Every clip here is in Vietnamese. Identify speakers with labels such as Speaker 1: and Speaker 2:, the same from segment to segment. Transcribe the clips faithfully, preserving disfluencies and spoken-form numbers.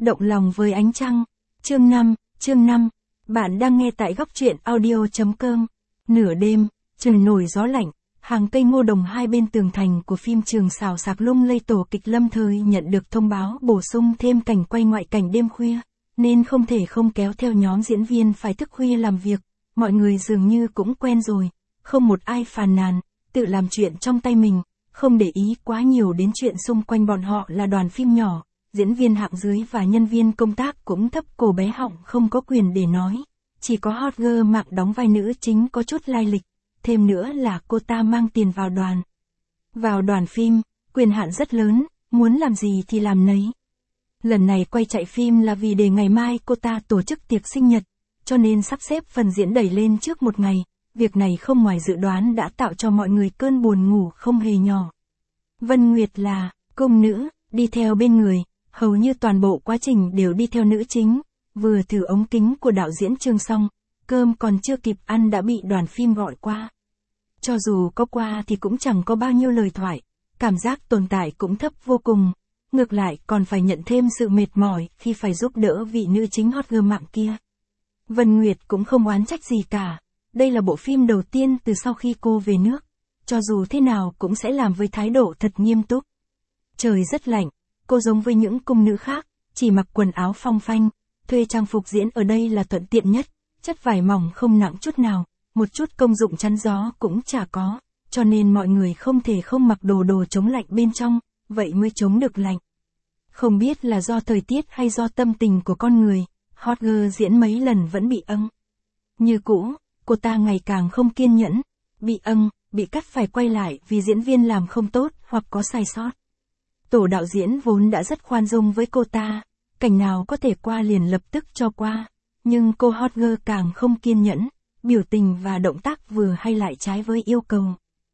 Speaker 1: Động lòng với ánh trăng. Chương năm, chương năm. Bạn đang nghe tại góc truyện audio chấm com. Nửa đêm, trời nổi gió lạnh, hàng cây ngô đồng hai bên tường thành của phim trường xào xạc lung lay tổ kịch Lâm Thời nhận được thông báo bổ sung thêm cảnh quay ngoại cảnh đêm khuya, nên không thể không kéo theo nhóm diễn viên phải thức khuya làm việc. Mọi người dường như cũng quen rồi, không một ai phàn nàn, tự làm chuyện trong tay mình, không để ý quá nhiều đến chuyện xung quanh bọn họ là đoàn phim nhỏ. Diễn viên hạng dưới và nhân viên công tác cũng thấp cổ bé họng không có quyền để nói. Chỉ có hot girl Mạng đóng vai nữ chính có chút lai lịch. Thêm nữa là cô ta mang tiền vào đoàn. Vào đoàn phim, quyền hạn rất lớn, muốn làm gì thì làm nấy. Lần này quay chạy phim là vì để ngày mai cô ta tổ chức tiệc sinh nhật, cho nên sắp xếp phần diễn đẩy lên trước một ngày. Việc này không ngoài dự đoán đã tạo cho mọi người cơn buồn ngủ không hề nhỏ. Vân Nguyệt là cung nữ, đi theo bên người. Hầu như toàn bộ quá trình đều đi theo nữ chính, vừa thử ống kính của đạo diễn Trương xong, cơm còn chưa kịp ăn đã bị đoàn phim gọi qua. Cho dù có qua thì cũng chẳng có bao nhiêu lời thoại, cảm giác tồn tại cũng thấp vô cùng, ngược lại còn phải nhận thêm sự mệt mỏi khi phải giúp đỡ vị nữ chính hot girl Mạng kia. Vân Nguyệt cũng không oán trách gì cả, đây là bộ phim đầu tiên từ sau khi cô về nước, cho dù thế nào cũng sẽ làm với thái độ thật nghiêm túc. Trời rất lạnh. Cô giống với những cung nữ khác, chỉ mặc quần áo phong phanh, thuê trang phục diễn ở đây là thuận tiện nhất, chất vải mỏng không nặng chút nào, một chút công dụng chắn gió cũng chả có, cho nên mọi người không thể không mặc đồ đồ chống lạnh bên trong, vậy mới chống được lạnh. Không biết là do thời tiết hay do tâm tình của con người, hot girl diễn mấy lần vẫn bị âng. Như cũ, cô ta ngày càng không kiên nhẫn, bị âng, bị cắt phải quay lại vì diễn viên làm không tốt hoặc có sai sót. Tổ đạo diễn vốn đã rất khoan dung với cô ta, cảnh nào có thể qua liền lập tức cho qua, nhưng cô hot girl càng không kiên nhẫn, biểu tình và động tác vừa hay lại trái với yêu cầu.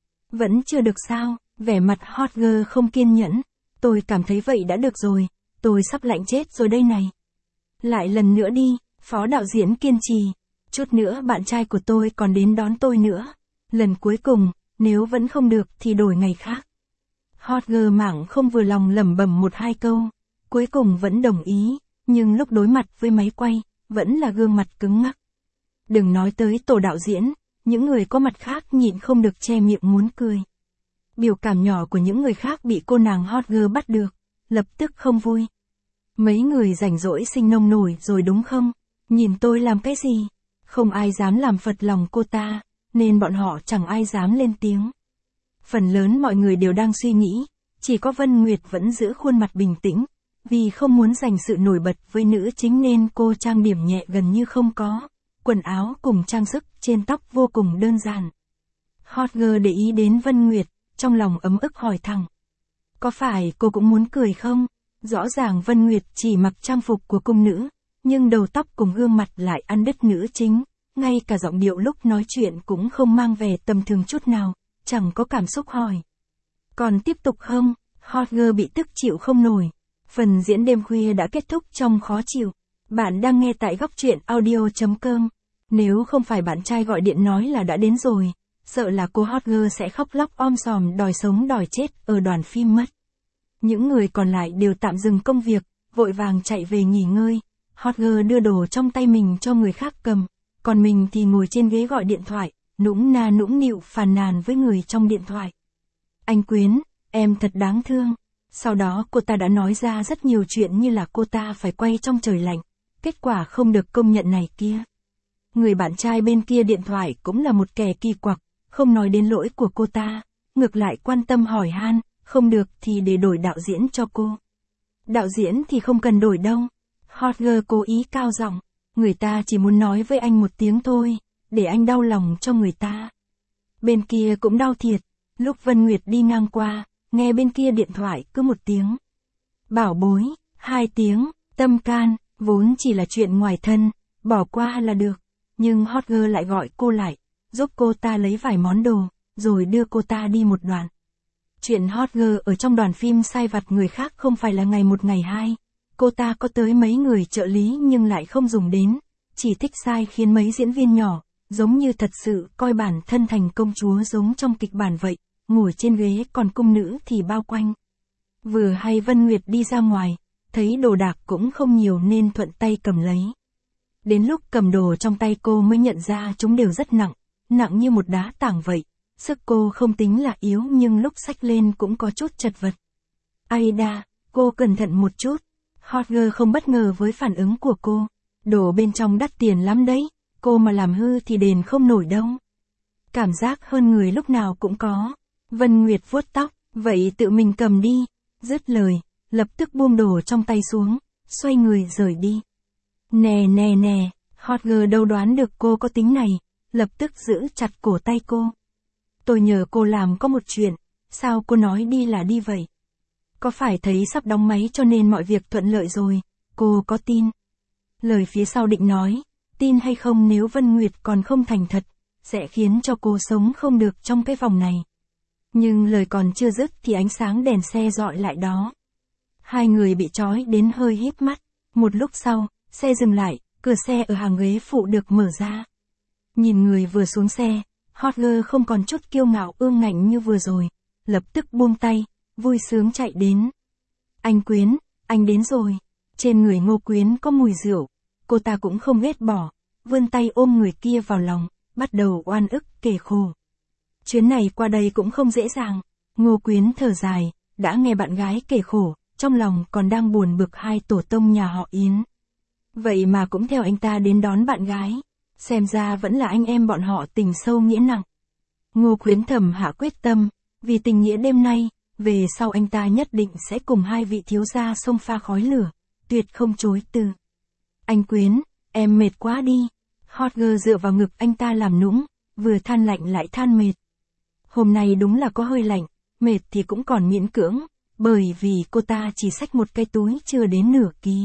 Speaker 1: Vẫn chưa được sao, vẻ mặt hot girl không kiên nhẫn, tôi cảm thấy vậy đã được rồi, tôi sắp lạnh chết rồi đây này. Lại lần nữa đi, phó đạo diễn kiên trì, chút nữa bạn trai của tôi còn đến đón tôi nữa, lần cuối cùng, nếu vẫn không được thì đổi ngày khác. Hot girl Mạng không vừa lòng lẩm bẩm một hai câu, cuối cùng vẫn đồng ý, nhưng lúc đối mặt với máy quay, vẫn là gương mặt cứng ngắc. Đừng nói tới tổ đạo diễn, những người có mặt khác nhịn không được che miệng muốn cười. Biểu cảm nhỏ của những người khác bị cô nàng hot girl bắt được, lập tức không vui. Mấy người rảnh rỗi sinh nông nổi rồi đúng không? Nhìn tôi làm cái gì? Không ai dám làm phật lòng cô ta, nên bọn họ chẳng ai dám lên tiếng. Phần lớn mọi người đều đang suy nghĩ, chỉ có Vân Nguyệt vẫn giữ khuôn mặt bình tĩnh, vì không muốn giành sự nổi bật với nữ chính nên cô trang điểm nhẹ gần như không có, quần áo cùng trang sức trên tóc vô cùng đơn giản. Hot girl để ý đến Vân Nguyệt, trong lòng ấm ức hỏi thẳng. Có phải cô cũng muốn cười không? Rõ ràng Vân Nguyệt chỉ mặc trang phục của cung nữ, nhưng đầu tóc cùng gương mặt lại ăn đứt nữ chính, ngay cả giọng điệu lúc nói chuyện cũng không mang vẻ tầm thường chút nào. Chẳng có cảm xúc hỏi. Còn tiếp tục không? Hot girl bị tức chịu không nổi. Phần diễn đêm khuya đã kết thúc trong khó chịu. Bạn đang nghe tại góc truyện audio chấm com. Nếu không phải bạn trai gọi điện nói là đã đến rồi, sợ là cô hot girl sẽ khóc lóc om sòm đòi sống đòi chết ở đoàn phim mất. Những người còn lại đều tạm dừng công việc, vội vàng chạy về nghỉ ngơi. Hot girl đưa đồ trong tay mình cho người khác cầm, còn mình thì ngồi trên ghế gọi điện thoại. Nũng na nũng nịu phàn nàn với người trong điện thoại. Anh Quyến, em thật đáng thương. Sau đó cô ta đã nói ra rất nhiều chuyện như là cô ta phải quay trong trời lạnh, kết quả không được công nhận này kia. Người bạn trai bên kia điện thoại cũng là một kẻ kỳ quặc, không nói đến lỗi của cô ta, ngược lại quan tâm hỏi han, không được thì để đổi đạo diễn cho cô. Đạo diễn thì không cần đổi đâu. Hot girl cố ý cao giọng, người ta chỉ muốn nói với anh một tiếng thôi. Để anh đau lòng cho người ta. Bên kia cũng đau thiệt, lúc Vân Nguyệt đi ngang qua, nghe bên kia điện thoại cứ một tiếng. Bảo bối, hai tiếng, tâm can, vốn chỉ là chuyện ngoài thân, bỏ qua là được. Nhưng hot girl lại gọi cô lại, giúp cô ta lấy vài món đồ, rồi đưa cô ta đi một đoạn. Chuyện hot girl ở trong đoàn phim sai vặt người khác không phải là ngày một ngày hai. Cô ta có tới mấy người trợ lý nhưng lại không dùng đến, chỉ thích sai khiến mấy diễn viên nhỏ. Giống như thật sự coi bản thân thành công chúa giống trong kịch bản vậy, ngồi trên ghế còn cung nữ thì bao quanh. Vừa hay Vân Nguyệt đi ra ngoài, thấy đồ đạc cũng không nhiều nên thuận tay cầm lấy. Đến lúc cầm đồ trong tay cô mới nhận ra chúng đều rất nặng, nặng như một đá tảng vậy. Sức cô không tính là yếu nhưng lúc xách lên cũng có chút chật vật. Aida, cô cẩn thận một chút. Hot Girl không bất ngờ với phản ứng của cô. Đồ bên trong đắt tiền lắm đấy, cô mà làm hư thì đền không nổi đâu. Cảm giác hơn người lúc nào cũng có. Vân Nguyệt vuốt tóc, vậy tự mình cầm đi. Dứt lời, lập tức buông đồ trong tay xuống, xoay người rời đi. Nè nè nè, Hot Girl đâu đoán được cô có tính này, lập tức giữ chặt cổ tay cô. Tôi nhờ cô làm có một chuyện, sao cô nói đi là đi vậy? Có phải thấy sắp đóng máy cho nên mọi việc thuận lợi rồi, cô có tin? Lời phía sau định nói, tin hay không nếu Vân Nguyệt còn không thành thật, sẽ khiến cho cô sống không được trong cái vòng này. Nhưng lời còn chưa dứt thì ánh sáng đèn xe dọi lại đó. Hai người bị trói đến hơi híp mắt, một lúc sau, xe dừng lại, cửa xe ở hàng ghế phụ được mở ra. Nhìn người vừa xuống xe, Hot Girl không còn chút kiêu ngạo ương ngạnh như vừa rồi, lập tức buông tay, vui sướng chạy đến. Anh Quyến, anh đến rồi. Trên người Ngô Quyến có mùi rượu, cô ta cũng không ghét bỏ, vươn tay ôm người kia vào lòng, bắt đầu oan ức kể khổ. Chuyến này qua đây cũng không dễ dàng, Ngô Quyến thở dài, đã nghe bạn gái kể khổ, trong lòng còn đang buồn bực hai tổ tông nhà họ Yến. Vậy mà cũng theo anh ta đến đón bạn gái, xem ra vẫn là anh em bọn họ tình sâu nghĩa nặng. Ngô Quyến thầm hạ quyết tâm, vì tình nghĩa đêm nay, về sau anh ta nhất định sẽ cùng hai vị thiếu gia xông pha khói lửa, tuyệt không chối từ. Anh Quyến, em mệt quá đi. Hot Girl dựa vào ngực anh ta làm nũng, vừa than lạnh lại than mệt. Hôm nay đúng là có hơi lạnh, mệt thì cũng còn miễn cưỡng, bởi vì cô ta chỉ xách một cái túi chưa đến nửa ký.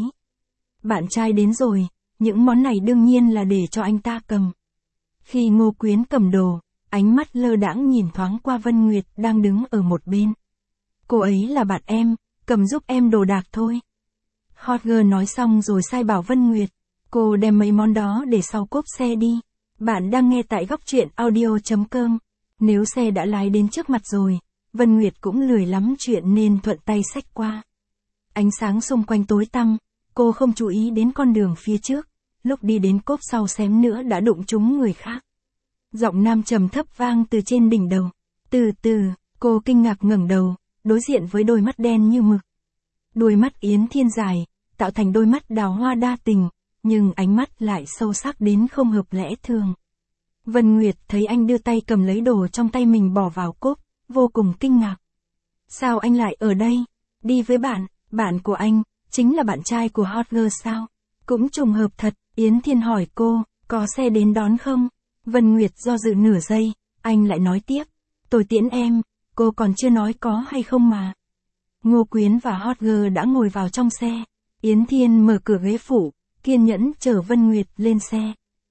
Speaker 1: Bạn trai đến rồi, những món này đương nhiên là để cho anh ta cầm. Khi Ngô Quyến cầm đồ, ánh mắt lơ đãng nhìn thoáng qua Vân Nguyệt đang đứng ở một bên. Cô ấy là bạn em, cầm giúp em đồ đạc thôi. Hot Girl nói xong rồi sai bảo Vân Nguyệt, cô đem mấy món đó để sau cốp xe đi. Bạn đang nghe tại góc truyện audio chấm com. Nếu xe đã lái đến trước mặt rồi, Vân Nguyệt cũng lười lắm chuyện nên thuận tay xách qua. Ánh sáng xung quanh tối tăm, cô không chú ý đến con đường phía trước, lúc đi đến cốp sau xém nữa đã đụng trúng người khác. Giọng nam trầm thấp vang từ trên đỉnh đầu. Từ từ, cô kinh ngạc ngẩng đầu, đối diện với đôi mắt đen như mực. Đôi mắt Yến Thiên dài, tạo thành đôi mắt đào hoa đa tình, nhưng ánh mắt lại sâu sắc đến không hợp lẽ thường. Vân Nguyệt thấy anh đưa tay cầm lấy đồ trong tay mình bỏ vào cốp, vô cùng kinh ngạc. Sao anh lại ở đây? Đi với bạn, bạn của anh, chính là bạn trai của Hot Girl sao? Cũng trùng hợp thật, Yến Thiên hỏi cô, có xe đến đón không? Vân Nguyệt do dự nửa giây, anh lại nói tiếp, tôi tiễn em, cô còn chưa nói có hay không mà. Ngô Quyến và Hot Girl đã ngồi vào trong xe, Yến Thiên mở cửa ghế phụ, kiên nhẫn chở Vân Nguyệt lên xe.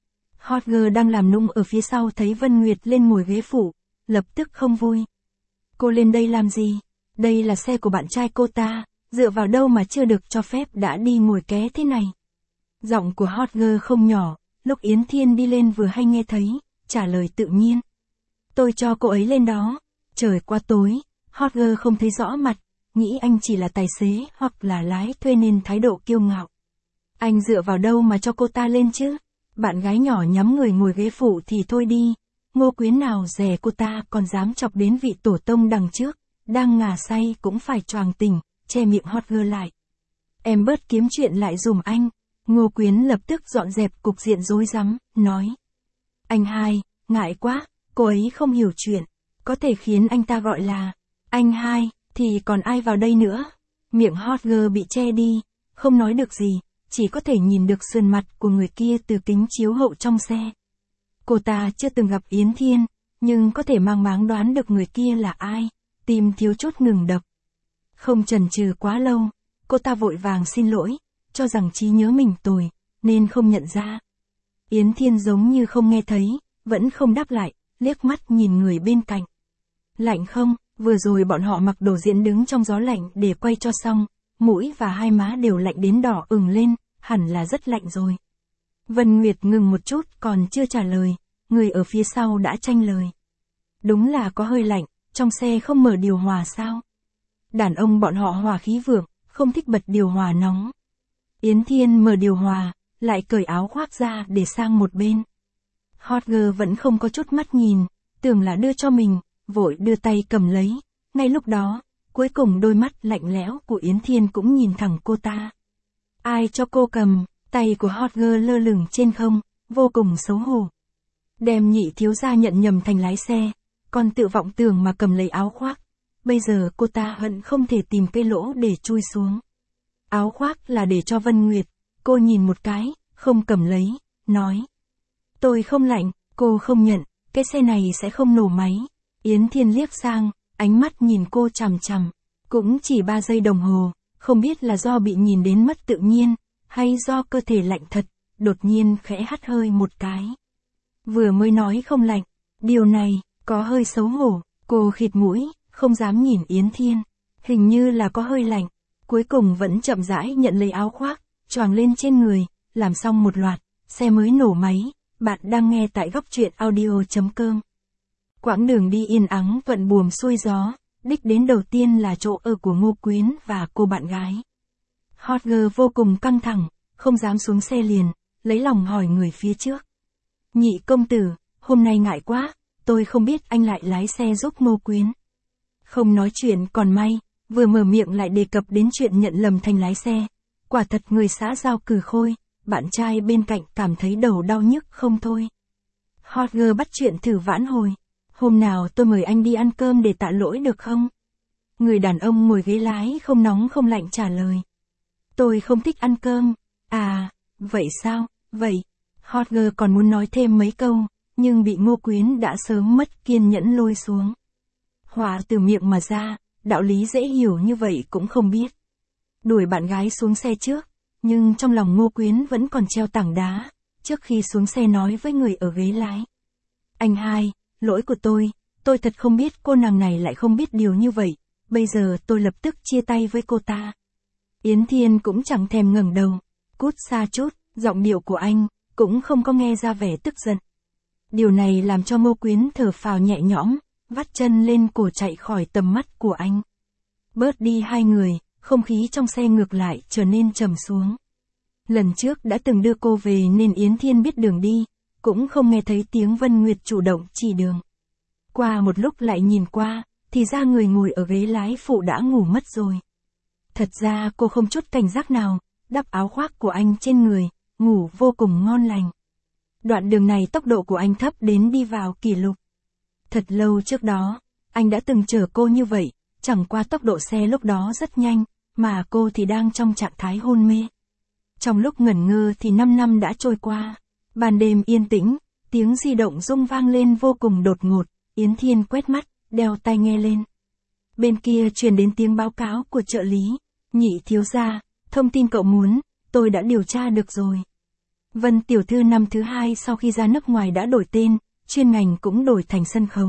Speaker 1: Hot Girl đang làm nũng ở phía sau thấy Vân Nguyệt lên ngồi ghế phụ, lập tức không vui. Cô lên đây làm gì? Đây là xe của bạn trai cô ta, dựa vào đâu mà chưa được cho phép đã đi ngồi ké thế này. Giọng của Hot Girl không nhỏ, lúc Yến Thiên đi lên vừa hay nghe thấy, trả lời tự nhiên. Tôi cho cô ấy lên đó. Trời quá tối, Hot Girl không thấy rõ mặt, nghĩ anh chỉ là tài xế hoặc là lái thuê nên thái độ kiêu ngạo. Anh dựa vào đâu mà cho cô ta lên chứ? Bạn gái nhỏ nhắm người ngồi ghế phụ thì thôi đi. Ngô Quyến nào dè cô ta còn dám chọc đến vị tổ tông đằng trước, đang ngà say cũng phải choàng tỉnh, che miệng Hot Girl lại. Em bớt kiếm chuyện lại dùm anh. Ngô Quyến lập tức dọn dẹp cục diện rối rắm, nói. Anh hai, ngại quá, cô ấy không hiểu chuyện, có thể khiến anh ta gọi là anh hai, thì còn ai vào đây nữa. Miệng Hot Girl bị che đi, không nói được gì, chỉ có thể nhìn được sườn mặt của người kia từ kính chiếu hậu trong xe. Cô ta chưa từng gặp Yến Thiên, nhưng có thể mang máng đoán được người kia là ai, tim thiếu chút ngừng đập. Không chần chừ quá lâu, cô ta vội vàng xin lỗi, cho rằng trí nhớ mình tồi, nên không nhận ra. Yến Thiên giống như không nghe thấy, vẫn không đáp lại, liếc mắt nhìn người bên cạnh. Lạnh không? Vừa rồi bọn họ mặc đồ diễn đứng trong gió lạnh để quay cho xong, mũi và hai má đều lạnh đến đỏ ửng lên, hẳn là rất lạnh rồi. Vân Nguyệt ngừng một chút còn chưa trả lời, người ở phía sau đã tranh lời. Đúng là có hơi lạnh, trong xe không mở điều hòa sao? Đàn ông bọn họ hòa khí vượng, không thích bật điều hòa nóng. Yến Thiên mở điều hòa, lại cởi áo khoác ra để sang một bên. Hot girl vẫn không có chút mắt nhìn, tưởng là đưa cho mình, vội đưa tay cầm lấy. Ngay lúc đó, cuối cùng đôi mắt lạnh lẽo của Yến Thiên cũng nhìn thẳng cô ta. Ai cho cô cầm, tay của hot girl lơ lửng trên không, vô cùng xấu hổ. Đem Nhị thiếu gia nhận nhầm thành lái xe, còn tự vọng tưởng mà cầm lấy áo khoác. Bây giờ cô ta hận không thể tìm cây lỗ để chui xuống. Áo khoác là để cho Vân Nguyệt, cô nhìn một cái, không cầm lấy, nói. Tôi không lạnh, cô không nhận, cái xe này sẽ không nổ máy. Yến Thiên liếc sang, ánh mắt nhìn cô chằm chằm, cũng chỉ ba giây đồng hồ, không biết là do bị nhìn đến mất tự nhiên, hay do cơ thể lạnh thật, đột nhiên khẽ hắt hơi một cái. Vừa mới nói không lạnh, điều này, có hơi xấu hổ, cô khịt mũi, không dám nhìn Yến Thiên, hình như là có hơi lạnh, cuối cùng vẫn chậm rãi nhận lấy áo khoác, choàng lên trên người, làm xong một loạt, xe mới nổ máy. Bạn đang nghe tại góc truyện audio chấm com. Quãng đường đi yên ắng thuận buồm xuôi gió, đích đến đầu tiên là chỗ ở của Ngô Quyến và cô bạn gái. Hot girl vô cùng căng thẳng, không dám xuống xe liền, lấy lòng hỏi người phía trước. Nhị công tử, hôm nay ngại quá, tôi không biết anh lại lái xe giúp Ngô Quyến. Không nói chuyện còn may, vừa mở miệng lại đề cập đến chuyện nhận lầm thành lái xe. Quả thật người xã giao cừ khôi. Bạn trai bên cạnh cảm thấy đầu đau nhức không thôi. Hot girl bắt chuyện thử vãn hồi. Hôm nào tôi mời anh đi ăn cơm để tạ lỗi được không? Người đàn ông ngồi ghế lái không nóng không lạnh trả lời. Tôi không thích ăn cơm. À, vậy sao, vậy. Hot girl còn muốn nói thêm mấy câu, nhưng bị Ngô Quyến đã sớm mất kiên nhẫn lôi xuống. Hỏa từ miệng mà ra, đạo lý dễ hiểu như vậy cũng không biết. Đuổi bạn gái xuống xe trước. Nhưng trong lòng Ngô Quyến vẫn còn treo tảng đá, trước khi xuống xe nói với người ở ghế lái. Anh hai, lỗi của tôi, tôi thật không biết cô nàng này lại không biết điều như vậy, bây giờ tôi lập tức chia tay với cô ta. Yến Thiên cũng chẳng thèm ngẩng đầu, cút xa chút, giọng điệu của anh, cũng không có nghe ra vẻ tức giận. Điều này làm cho Ngô Quyến thở phào nhẹ nhõm, vắt chân lên cổ chạy khỏi tầm mắt của anh. Bớt đi hai người. Không khí trong xe ngược lại trở nên trầm xuống. Lần trước đã từng đưa cô về nên Yến Thiên biết đường đi, cũng không nghe thấy tiếng Vân Nguyệt chủ động chỉ đường. Qua một lúc lại nhìn qua, thì ra người ngồi ở ghế lái phụ đã ngủ mất rồi. Thật ra cô không chút cảnh giác nào, đắp áo khoác của anh trên người, ngủ vô cùng ngon lành. Đoạn đường này tốc độ của anh thấp đến đi vào kỷ lục. Thật lâu trước đó, anh đã từng chở cô như vậy, chẳng qua tốc độ xe lúc đó rất nhanh. Mà cô thì đang trong trạng thái hôn mê. Trong lúc ngẩn ngơ thì năm năm đã trôi qua. Ban đêm yên tĩnh, tiếng di động rung vang lên vô cùng đột ngột. Yến Thiên quét mắt, đeo tai nghe lên. Bên kia truyền đến tiếng báo cáo của trợ lý. Nhị thiếu gia, thông tin cậu muốn, tôi đã điều tra được rồi. Vân tiểu thư năm thứ hai sau khi ra nước ngoài đã đổi tên, chuyên ngành cũng đổi thành sân khấu.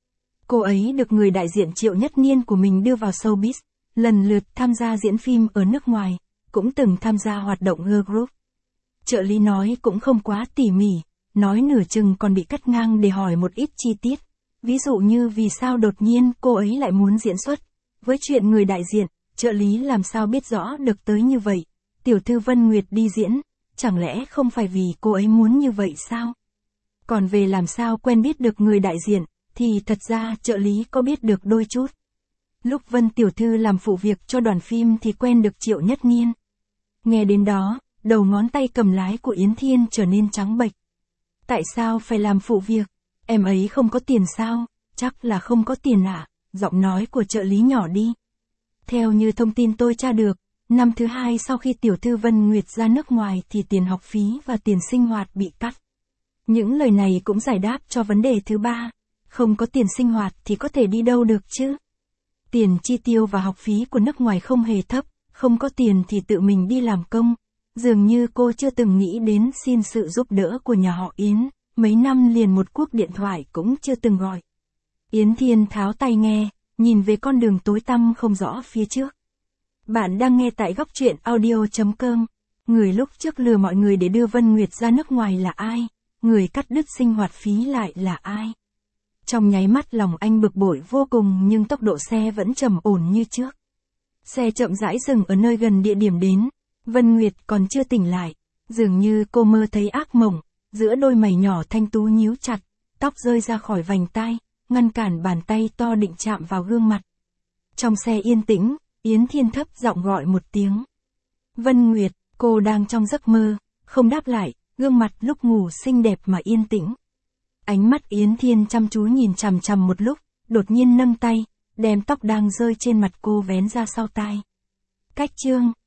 Speaker 1: Cô ấy được người đại diện Triệu Nhất Niên của mình đưa vào showbiz. Lần lượt tham gia diễn phim ở nước ngoài, cũng từng tham gia hoạt động girl group. Trợ lý nói cũng không quá tỉ mỉ, nói nửa chừng còn bị cắt ngang để hỏi một ít chi tiết. Ví dụ như vì sao đột nhiên cô ấy lại muốn diễn xuất. Với chuyện người đại diện, trợ lý làm sao biết rõ được tới như vậy. Tiểu thư Vân Nguyệt đi diễn, chẳng lẽ không phải vì cô ấy muốn như vậy sao? Còn về làm sao quen biết được người đại diện, thì thật ra trợ lý có biết được đôi chút. Lúc Vân tiểu thư làm phụ việc cho đoàn phim thì quen được Triệu Nhất Niên. Nghe đến đó, đầu ngón tay cầm lái của Yến Thiên trở nên trắng bệch. Tại sao phải làm phụ việc? Em ấy không có tiền sao? Chắc là không có tiền ạ, à? Giọng nói của trợ lý nhỏ đi. Theo như thông tin tôi tra được, năm thứ hai sau khi tiểu thư Vân Nguyệt ra nước ngoài thì tiền học phí và tiền sinh hoạt bị cắt. Những lời này cũng giải đáp cho vấn đề thứ ba. Không có tiền sinh hoạt thì có thể đi đâu được chứ? Tiền chi tiêu và học phí của nước ngoài không hề thấp, không có tiền thì tự mình đi làm công. Dường như cô chưa từng nghĩ đến xin sự giúp đỡ của nhà họ Yến, mấy năm liền một cuộc điện thoại cũng chưa từng gọi. Yến Thiên tháo tai nghe, nhìn về con đường tối tăm không rõ phía trước. Bạn đang nghe tại góc truyện audio chấm com. Người lúc trước lừa mọi người để đưa Vân Nguyệt ra nước ngoài là ai? Người cắt đứt sinh hoạt phí lại là ai? Trong nháy mắt lòng anh bực bội vô cùng nhưng tốc độ xe vẫn trầm ổn như trước. Xe chậm rãi dừng ở nơi gần địa điểm đến. Vân Nguyệt còn chưa tỉnh lại. Dường như cô mơ thấy ác mộng, giữa đôi mày nhỏ thanh tú nhíu chặt, tóc rơi ra khỏi vành tai, ngăn cản bàn tay to định chạm vào gương mặt. Trong xe yên tĩnh, Yến Thiên thấp giọng gọi một tiếng. Vân Nguyệt, cô đang trong giấc mơ, không đáp lại, gương mặt lúc ngủ xinh đẹp mà yên tĩnh. Ánh mắt Yến Thiên chăm chú nhìn chằm chằm một lúc, đột nhiên nâng tay, đem tóc đang rơi trên mặt cô vén ra sau tai. Cách chương